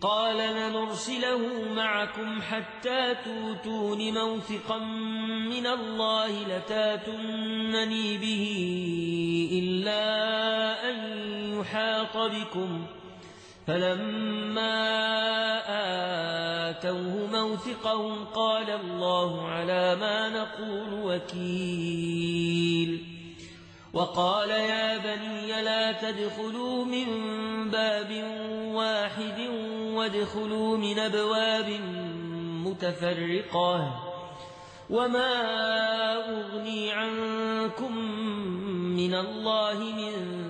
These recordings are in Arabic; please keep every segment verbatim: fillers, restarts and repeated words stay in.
قال لنرسله معكم حتى توتون موثقا من الله لتاتونني به إلا أن يحاط بكم فلما آتوه موثقهم قال الله على ما نقول وكيل وقال يا بني لا تدخلوا من باب واحد وادخلوا من أبواب متفرقة وما أغني عنكم من الله من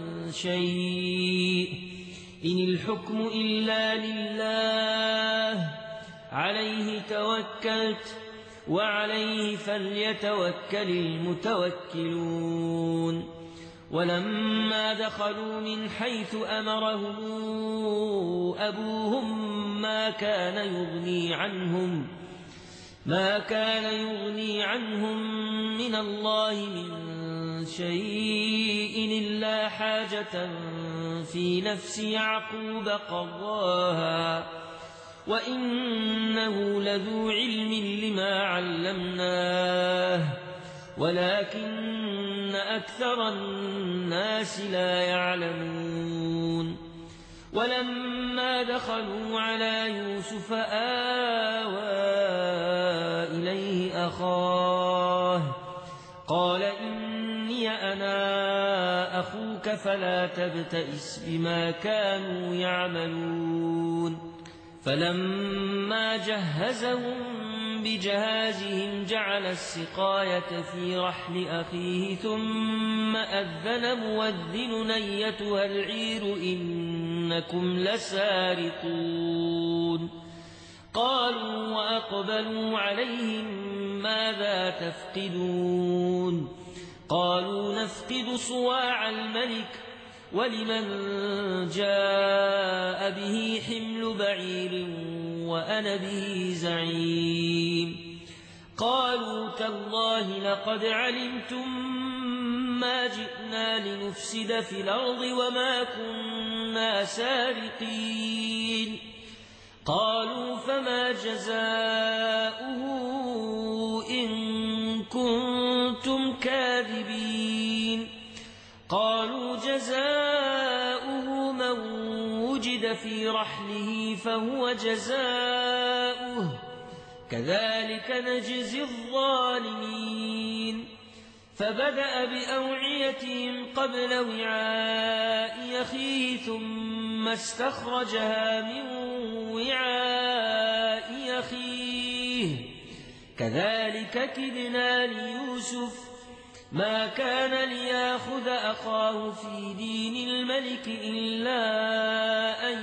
شيء إن الحكم إلا لله عليه توكلت وعليه فليتوكل المتوكلون ولما دخلوا من حيث أمرهم أبوهم ما كان يغني عنهم ما كان يغني عنهم من الله من شيء إلا حاجة في نفس يعقوب قضاها وإنه لذو علم لما علمناه ولكن أكثر الناس لا يعلمون ولما دخلوا على يوسف آوى إليه أخاه قال إني أنا أخوك فلا تبتئس بما كانوا يعملون فلما جهزهم بجهازهم جعل السقاية في رحل أخيه ثم أذن مؤذن أيتها العير إنكم لسارقون قالوا وأقبلوا عليهم ماذا تفقدون قالوا نفقد صواع الملك ولمن جاء به حمل بعير وأنا به زعيم قالوا تالله لقد علمتم ما جئنا لنفسد في الأرض وما كنا سارقين قالوا فما جزاؤه إن كنتم كاذبين قالوا جزاؤه من وجد في رحله فهو جزاؤه كذلك نجزي الظالمين فبدأ بأوعيتهم قبل وعاء أخيه ثم استخرجها من وعاء أخيه كذلك كدنا ليوسف ما كان ليأخذ أخاه في دين الملك إلا أن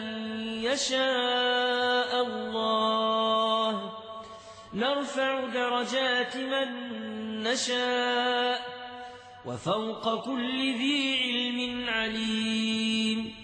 يشاء الله نرفع درجات من نشاء وفوق كل ذي علم عليم